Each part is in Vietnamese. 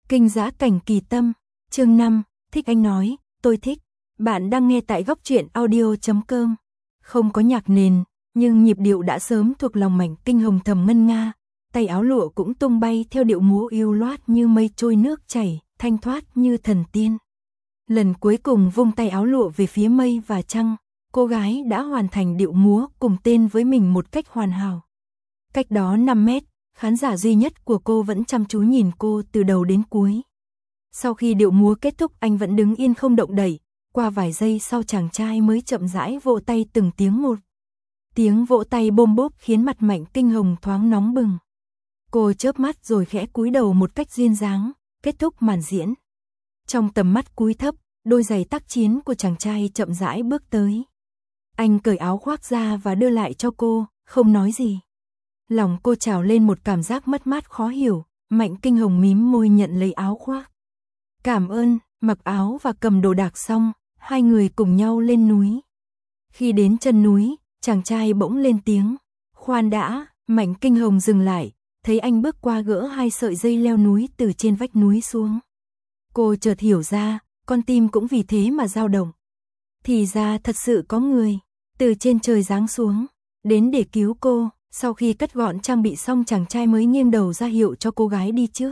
Kinh Dã Cảnh Kỳ Tâm, chương 5, thích anh nói, tôi thích. Bạn đang nghe tại góc truyện audio.com. Không có nhạc nền, nhưng nhịp điệu đã sớm thuộc lòng Mạnh Kinh Hồng thầm ngân nga, tay áo lụa cũng tung bay theo điệu múa yêu loát như mây trôi nước chảy, thanh thoát như thần tiên. Lần cuối cùng vung tay áo lụa về phía mây và trăng, cô gái đã hoàn thành điệu múa cùng tên với mình một cách hoàn hảo. Cách đó 5 mét, khán giả duy nhất của cô vẫn chăm chú nhìn cô từ đầu đến cuối. Sau khi điệu múa kết thúc, anh vẫn đứng yên không động đậy, qua vài giây sau chàng trai mới chậm rãi vỗ tay từng tiếng một. Tiếng vỗ tay bôm bốp khiến mặt Mạnh Kinh Hồng thoáng nóng bừng. Cô chớp mắt rồi khẽ cúi đầu một cách duyên dáng, kết thúc màn diễn. Trong tầm mắt cúi thấp, đôi giày tác chiến của chàng trai chậm rãi bước tới. Anh cởi áo khoác ra và đưa lại cho cô, không nói gì. Lòng cô trào lên một cảm giác mất mát khó hiểu, Mạnh Kinh Hồng mím môi nhận lấy áo khoác. Cảm ơn, mặc áo và cầm đồ đạc xong, hai người cùng nhau lên núi. Khi đến chân núi, chàng trai bỗng lên tiếng. Khoan đã, Mạnh Kinh Hồng dừng lại, thấy anh bước qua gỡ hai sợi dây leo núi từ trên vách núi xuống. Cô chợt hiểu ra, con tim cũng vì thế mà dao động. Thì ra thật sự có người từ trên trời giáng xuống, đến để cứu cô. Sau khi cất gọn trang bị xong, chàng trai mới nghiêng đầu ra hiệu cho cô gái đi trước.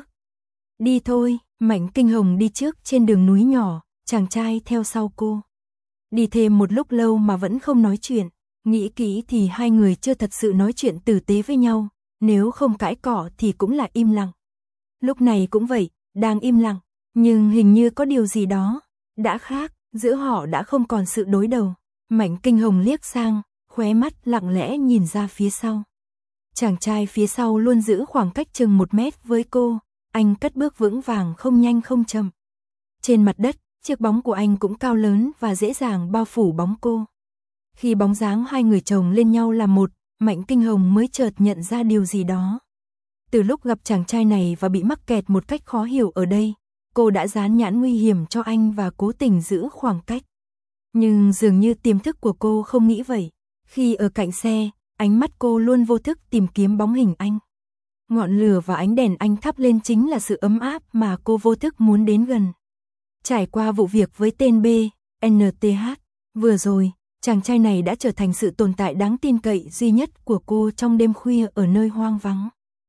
Đi thôi, Mạnh Kinh Hồng đi trước trên đường núi nhỏ, chàng trai theo sau cô. Đi thêm một lúc lâu mà vẫn không nói chuyện, nghĩ kỹ thì hai người chưa thật sự nói chuyện tử tế với nhau, nếu không cãi cọ thì cũng là im lặng. Lúc này cũng vậy, đang im lặng, nhưng hình như có điều gì đó đã khác, giữa họ đã không còn sự đối đầu. Mạnh Kinh Hồng liếc sang, khóe mắt lặng lẽ nhìn ra phía sau. Chàng trai phía sau luôn giữ khoảng cách chừng 1 mét với cô, anh cất bước vững vàng không nhanh không chậm. Trên mặt đất, chiếc bóng của anh cũng cao lớn và dễ dàng bao phủ bóng cô. Khi bóng dáng hai người chồng lên nhau là một, Mạnh Kinh Hồng mới chợt nhận ra điều gì đó. Từ lúc gặp chàng trai này và bị mắc kẹt một cách khó hiểu ở đây, cô đã dán nhãn nguy hiểm cho anh và cố tình giữ khoảng cách. Nhưng dường như tiềm thức của cô không nghĩ vậy. Khi ở cạnh xe, ánh mắt cô luôn vô thức tìm kiếm bóng hình anh. Ngọn lửa và ánh đèn anh thắp lên chính là sự ấm áp mà cô vô thức muốn đến gần. Trải qua vụ việc với tên BNTH, vừa rồi, chàng trai này đã trở thành sự tồn tại đáng tin cậy duy nhất của cô trong đêm khuya ở nơi hoang vắng.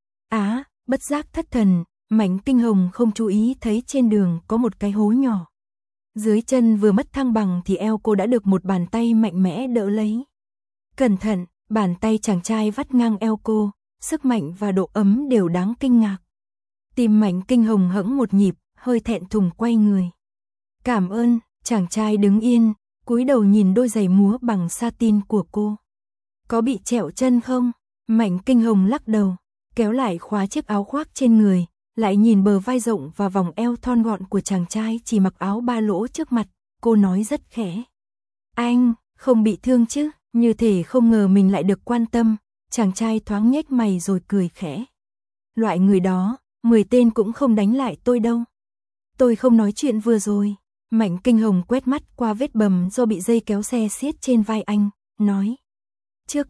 Bất giác thất thần, Mạnh Kinh Hồng không chú ý thấy trên đường có một cái hố nhỏ. Dưới chân vừa mất thăng bằng thì eo cô đã được một bàn tay mạnh mẽ đỡ lấy. Cẩn thận, bàn tay chàng trai vắt ngang eo cô, sức mạnh và độ ấm đều đáng kinh ngạc. Tim Mạnh Kinh Hồng hẫng một nhịp, hơi thẹn thùng quay người. Cảm ơn, chàng trai đứng yên, cúi đầu nhìn đôi giày múa bằng satin của cô. Có bị trẹo chân không? Mạnh Kinh Hồng lắc đầu, kéo lại khóa chiếc áo khoác trên người, lại nhìn bờ vai rộng và vòng eo thon gọn của chàng trai chỉ mặc áo ba lỗ trước mặt, cô nói rất khẽ. Anh, không bị thương chứ? Như thể không ngờ mình lại được quan tâm, chàng trai thoáng nhếch mày rồi cười khẽ. Loại người đó, 10 tên cũng không đánh lại tôi đâu. Tôi không nói chuyện vừa rồi. Mạnh Kinh Hồng quét mắt qua vết bầm do bị dây kéo xe siết trên vai anh, nói. Trước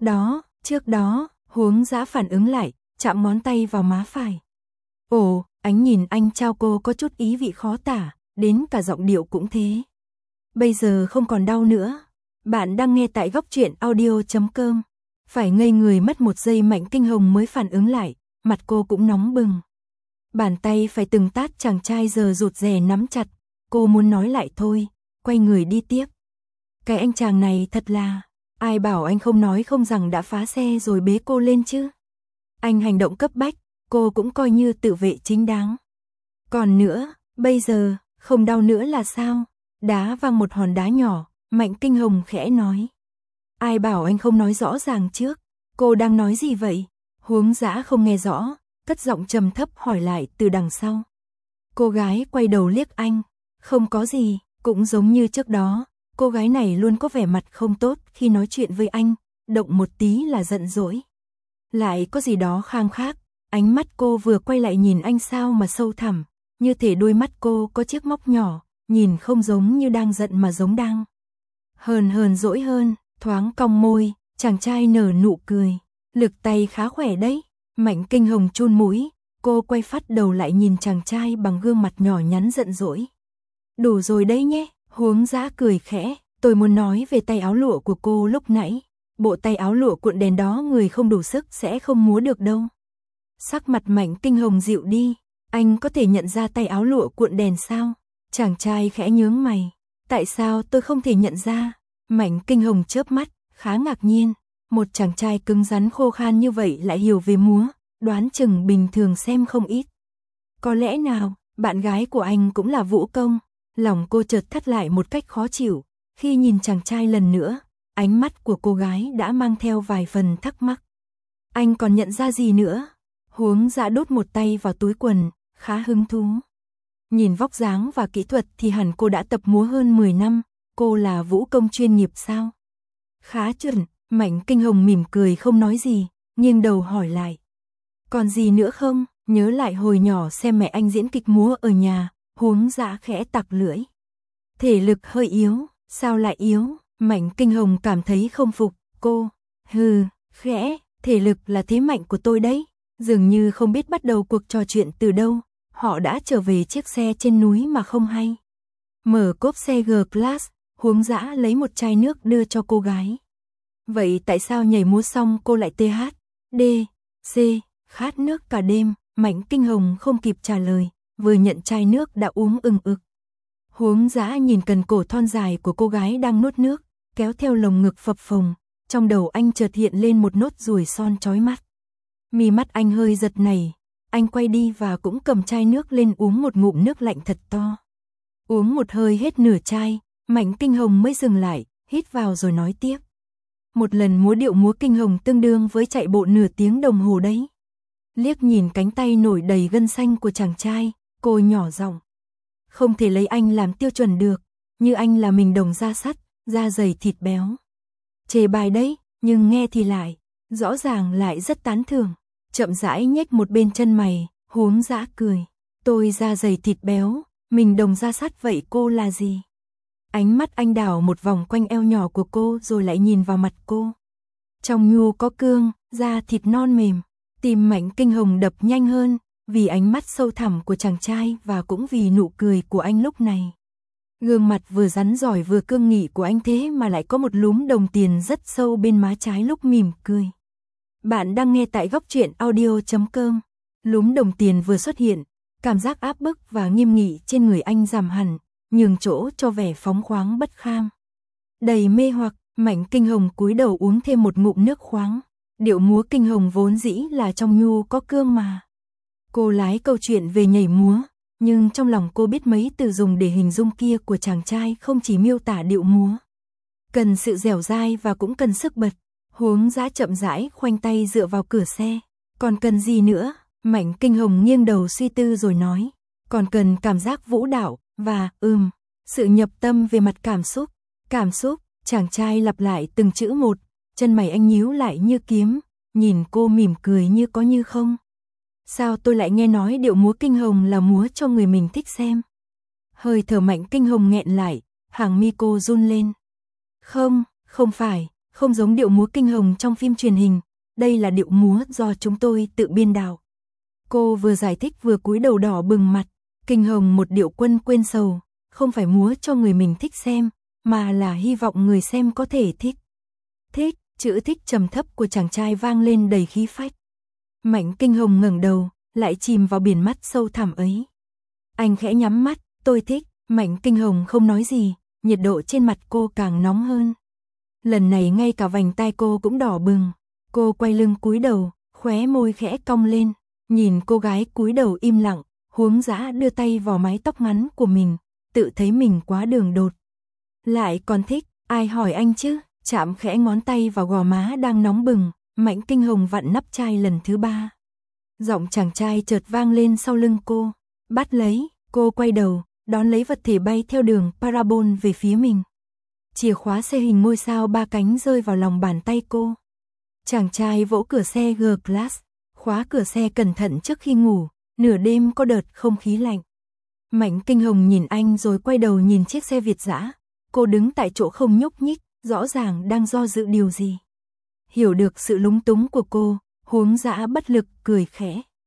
đó, Huống Dã phản ứng lại, chạm ngón tay vào má phải. Ồ, ánh nhìn anh trao cô có chút ý vị khó tả, đến cả giọng điệu cũng thế. Bây giờ không còn đau nữa. Bạn đang nghe tại góc truyện audio.com. Phải ngây người mất một giây Mạnh Kinh Hồng mới phản ứng lại, mặt cô cũng nóng bừng. Bàn tay phải từng tát chàng trai giờ rụt rè nắm chặt, cô muốn nói lại thôi, quay người đi tiếp. Cái anh chàng này thật là, ai bảo anh không nói không rằng đã phá xe rồi bế cô lên chứ. Anh hành động cấp bách, cô cũng coi như tự vệ chính đáng. Còn nữa, bây giờ, không đau nữa là sao? Đá văng một hòn đá nhỏ, Mạnh Kinh Hồng khẽ nói. Ai bảo anh không nói rõ ràng trước? Cô đang nói gì vậy? Huống Dã không nghe rõ, cất giọng trầm thấp hỏi lại từ đằng sau. Cô gái quay đầu liếc anh. Không có gì, cũng giống như trước đó, cô gái này luôn có vẻ mặt không tốt khi nói chuyện với anh, động một tí là giận dỗi. Lại có gì đó khang khác, ánh mắt cô vừa quay lại nhìn anh sao mà sâu thẳm, như thể đôi mắt cô có chiếc móc nhỏ, nhìn không giống như đang giận mà giống đang hờn dỗi hơn. Thoáng cong môi, chàng trai nở nụ cười. Lực tay khá khỏe đấy. Mạnh Kinh Hồng chun mũi, Cô quay phát đầu lại nhìn chàng trai bằng gương mặt nhỏ nhắn giận dỗi. Đủ rồi đấy nhé, Huống Dã cười khẽ, tôi muốn nói về tay áo lụa của cô lúc nãy. Bộ tay áo lụa cuộn đèn đó người không đủ sức sẽ không múa được đâu. Sắc mặt Mạnh Kinh Hồng dịu đi, anh có thể nhận ra tay áo lụa cuộn đèn sao? Chàng trai khẽ nhướng mày, tại sao tôi không thể nhận ra? Mạnh Kinh Hồng chớp mắt, khá ngạc nhiên, một chàng trai cứng rắn khô khan như vậy lại hiểu về múa, đoán chừng bình thường xem không ít. Có lẽ nào, bạn gái của anh cũng là vũ công? Lòng cô chợt thắt lại một cách khó chịu, khi nhìn chàng trai lần nữa, ánh mắt của cô gái đã mang theo vài phần thắc mắc. Anh còn nhận ra gì nữa? Huống Dã đút một tay vào túi quần, khá hứng thú. Nhìn vóc dáng và kỹ thuật thì hẳn cô đã tập múa hơn 10 năm, cô là vũ công chuyên nghiệp sao? Khá chuẩn, Mạnh Kinh Hồng mỉm cười không nói gì, nghiêng đầu hỏi lại. Còn gì nữa không? Nhớ lại hồi nhỏ xem mẹ anh diễn kịch múa ở nhà, Huống Dã khẽ tặc lưỡi. Thể lực hơi yếu, sao lại yếu? Mạnh Kinh Hồng cảm thấy không phục, cô, khẽ, thể lực là thế mạnh của tôi đấy. Dường như không biết bắt đầu cuộc trò chuyện từ đâu, họ đã trở về chiếc xe trên núi mà không hay. Mở cốp xe G-Class, Huống Dã lấy một chai nước đưa cho cô gái. Vậy tại sao nhảy múa xong cô lại THC, khát nước cả đêm? Mạnh Kinh Hồng không kịp trả lời, vừa nhận chai nước đã uống ừng ực. Huống Dã nhìn cần cổ thon dài của cô gái đang nuốt nước, kéo theo lồng ngực phập phồng, trong đầu anh chợt hiện lên một nốt ruồi son chói mắt. Mí mắt anh hơi giật nảy, anh quay đi và cũng cầm chai nước lên uống một ngụm nước lạnh thật to. Uống một hơi hết nửa chai, Mạnh Kinh Hồng mới dừng lại, hít vào rồi nói tiếp. Một lần múa điệu múa kinh hồng tương đương với chạy bộ nửa tiếng đồng hồ đấy. Liếc nhìn cánh tay nổi đầy gân xanh của chàng trai, cô nhỏ giọng. Không thể lấy anh làm tiêu chuẩn được, như anh là mình đồng da sắt, da dày thịt béo. Chê bài đấy, nhưng nghe thì lại, rõ ràng lại rất tán thưởng. Chậm rãi nhếch một bên chân mày, Huống Dã cười. Tôi da dày thịt béo, mình đồng da sắt vậy cô là gì? Ánh mắt anh đảo một vòng quanh eo nhỏ của cô rồi lại nhìn vào mặt cô. Trong nhu có cương, da thịt non mềm. Tim Mạnh Kinh Hồng đập nhanh hơn, vì ánh mắt sâu thẳm của chàng trai và cũng vì nụ cười của anh lúc này. Gương mặt vừa rắn giỏi vừa cương nghị của anh thế mà lại có một lúm đồng tiền rất sâu bên má trái lúc mỉm cười. Bạn đang nghe tại Góc Truyện Audio.com. Lúm đồng tiền vừa xuất hiện, cảm giác áp bức và nghiêm nghị trên người anh giảm hẳn, nhường chỗ cho vẻ phóng khoáng bất kham. Đầy mê hoặc, Mạnh Kinh Hồng cúi đầu uống thêm một ngụm nước khoáng. Điệu múa kinh hồng vốn dĩ là trong nhu có cương mà. Cô lái câu chuyện về nhảy múa, nhưng trong lòng cô biết mấy từ dùng để hình dung kia của chàng trai không chỉ miêu tả điệu múa. Cần sự dẻo dai và cũng cần sức bật. Huống Dã chậm rãi khoanh tay dựa vào cửa xe. Còn cần gì nữa? Mạnh Kinh Hồng nghiêng đầu suy tư rồi nói. Còn cần cảm giác vũ đạo, và, sự nhập tâm về mặt cảm xúc. Cảm xúc, chàng trai lặp lại từng chữ một, chân mày anh nhíu lại như kiếm, nhìn cô mỉm cười như có như không. Sao tôi lại nghe nói điệu múa kinh hồng là múa cho người mình thích xem? Hơi thở Mạnh Kinh Hồng nghẹn lại, hàng mi cô run lên. Không phải, không giống điệu múa kinh hồng trong phim truyền hình, đây là điệu múa do chúng tôi tự biên đạo. Cô vừa giải thích vừa cúi đầu đỏ bừng mặt, kinh hồng một điệu quân quên sầu, không phải múa cho người mình thích xem, mà là hy vọng người xem có thể thích. Thích, chữ thích trầm thấp của chàng trai vang lên đầy khí phách. Mạnh Kinh Hồng ngẩng đầu, lại chìm vào biển mắt sâu thẳm ấy. Anh khẽ nhắm mắt, tôi thích. Mạnh Kinh Hồng không nói gì, nhiệt độ trên mặt cô càng nóng hơn. Lần này ngay cả vành tai cô cũng đỏ bừng. Cô quay lưng cúi đầu, khóe môi khẽ cong lên. Nhìn cô gái cúi đầu im lặng, Huống Dã đưa tay vào mái tóc ngắn của mình, tự thấy mình quá đường đột. Lại còn thích, ai hỏi anh chứ? Chạm khẽ ngón tay vào gò má đang nóng bừng, Mạnh Kinh Hồng vặn nắp chai lần thứ 3. Giọng chàng trai chợt vang lên sau lưng cô. Bắt lấy, cô quay đầu, đón lấy vật thể bay theo đường parabol về phía mình. Chìa khóa xe hình ngôi sao 3 cánh rơi vào lòng bàn tay cô. Chàng trai vỗ cửa xe G-Class, khóa cửa xe cẩn thận trước khi ngủ, nửa đêm có đợt không khí lạnh. Mạnh Kinh Hồng nhìn anh rồi quay đầu nhìn chiếc xe Việt dã. Cô đứng tại chỗ không nhúc nhích, rõ ràng đang do dự điều gì. Hiểu được sự lúng túng của cô, Huống Dã bất lực cười khẽ.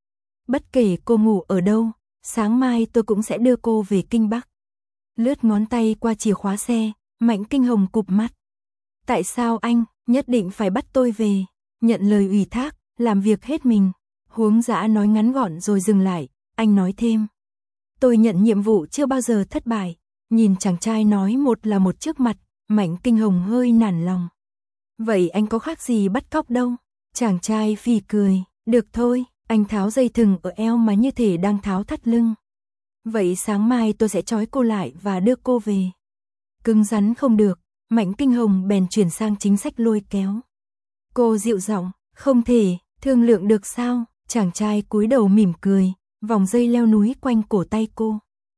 Bất kể cô ngủ ở đâu, sáng mai tôi cũng sẽ đưa cô về Kinh Bắc. Lướt ngón tay qua chìa khóa xe, Mạnh Kinh Hồng cụp mắt. Tại sao anh nhất định phải bắt tôi về? Nhận lời ủy thác, làm việc hết mình. Huống Dã nói ngắn gọn rồi dừng lại, anh nói thêm. Tôi nhận nhiệm vụ chưa bao giờ thất bại. Nhìn chàng trai nói một là một trước mặt, Mạnh Kinh Hồng hơi nản lòng. Vậy anh có khác gì bắt cóc đâu? Chàng trai phì cười, được thôi, anh tháo dây thừng ở eo mà như thể đang tháo thắt lưng. Vậy sáng mai tôi sẽ trói cô lại và đưa cô về. Cứng rắn không được, Mạnh Kinh Hồng bèn chuyển sang chính sách lôi kéo. Cô dịu giọng, không thể, thương lượng được sao? Chàng trai cúi đầu mỉm cười, vòng dây leo núi quanh cổ tay cô.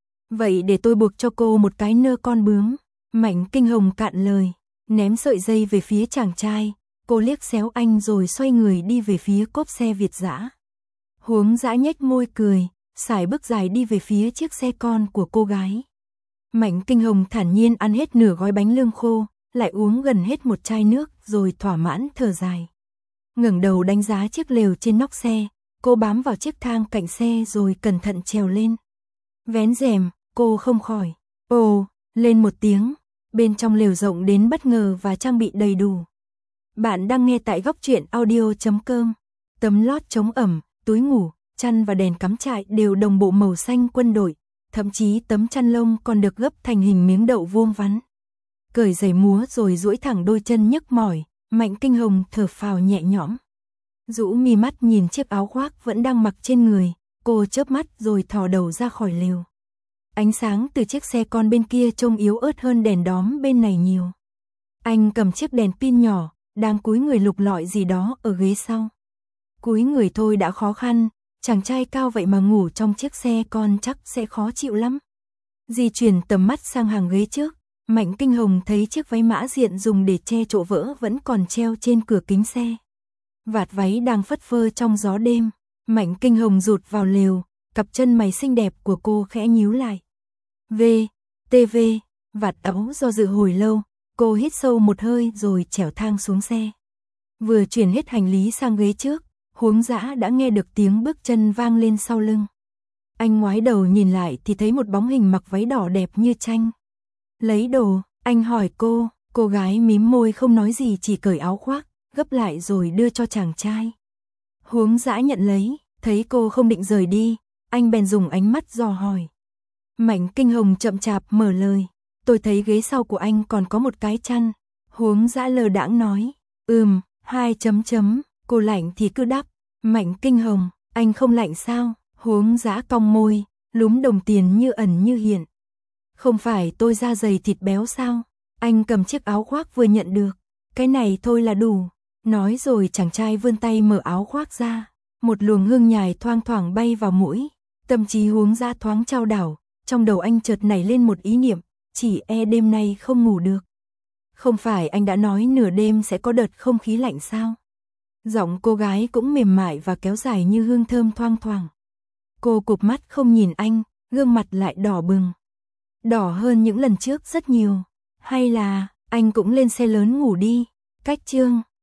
Vậy để tôi buộc cho cô một cái nơ con bướm. Mạnh Kinh Hồng cạn lời, ném sợi dây về phía chàng trai. Cô liếc xéo anh rồi xoay người đi về phía cốp xe Việt Dã. Huống Dã nhếch môi cười, sải bước dài đi về phía chiếc xe con của cô gái. Mạnh Kinh Hồng thản nhiên ăn hết nửa gói bánh lương khô, lại uống gần hết một chai nước rồi thỏa mãn thở dài. Ngẩng đầu đánh giá chiếc lều trên nóc xe, cô bám vào chiếc thang cạnh xe rồi cẩn thận trèo lên. Vén rèm, cô không khỏi ồ lên một tiếng. Bên trong lều rộng đến bất ngờ và trang bị đầy đủ. Bạn đang nghe tại góc truyện audio.com. Tấm lót chống ẩm, túi ngủ, chăn và đèn cắm trại đều đồng bộ màu xanh quân đội, thậm chí tấm chăn lông còn được gấp thành hình miếng đậu vuông vắn. Cởi giày múa rồi duỗi thẳng đôi chân nhức mỏi, Mạnh Kinh Hồng thở phào nhẹ nhõm. Rũ mi mắt nhìn chiếc áo khoác vẫn đang mặc trên người, cô chớp mắt rồi thò đầu ra khỏi lều. Ánh sáng từ chiếc xe con bên kia trông yếu ớt hơn đèn đóm bên này nhiều. Anh cầm chiếc đèn pin nhỏ, đang cúi người lục lọi gì đó ở ghế sau. Cúi người thôi đã khó khăn, chàng trai cao vậy mà ngủ trong chiếc xe con chắc sẽ khó chịu lắm. Di chuyển tầm mắt sang hàng ghế trước, Mạnh Kinh Hồng thấy chiếc váy mã diện dùng để che chỗ vỡ vẫn còn treo trên cửa kính xe. Vạt váy đang phất phơ trong gió đêm, Mạnh Kinh Hồng rụt vào lều, cặp chân mày xinh đẹp của cô khẽ nhíu lại. TV, vạt áo do dự hồi lâu, cô hít sâu một hơi rồi trèo thang xuống xe. Vừa chuyển hết hành lý sang ghế trước, Huống Dã đã nghe được tiếng bước chân vang lên sau lưng. Anh ngoái đầu nhìn lại thì thấy một bóng hình mặc váy đỏ đẹp như tranh. Lấy đồ, anh hỏi cô gái mím môi không nói gì chỉ cởi áo khoác, gấp lại rồi đưa cho chàng trai. Huống Dã nhận lấy, thấy cô không định rời đi, anh bèn dùng ánh mắt dò hỏi. Mạnh Kinh Hồng chậm chạp mở lời, tôi thấy ghế sau của anh còn có một cái chăn. Huống Dã lờ đãng nói, 2 chấm chấm, cô lạnh thì cứ đắp. Mạnh Kinh Hồng, anh không lạnh sao? Huống Dã cong môi, lúm đồng tiền như ẩn như hiện. Không phải tôi da dày thịt béo sao? Anh cầm chiếc áo khoác vừa nhận được, cái này thôi là đủ. Nói rồi chàng trai vươn tay mở áo khoác ra, một luồng hương nhài thoang thoảng bay vào mũi. Tâm trí Huống Dã thoáng chao đảo, trong đầu anh chợt nảy lên một ý niệm, chỉ đêm nay không ngủ được. Không phải anh đã nói nửa đêm sẽ có đợt không khí lạnh sao? Giọng cô gái cũng mềm mại và kéo dài như hương thơm thoang thoảng. Cô cụp mắt không nhìn anh, gương mặt lại đỏ bừng. Đỏ hơn những lần trước rất nhiều. Hay là, anh cũng lên xe lớn ngủ đi. Cách chương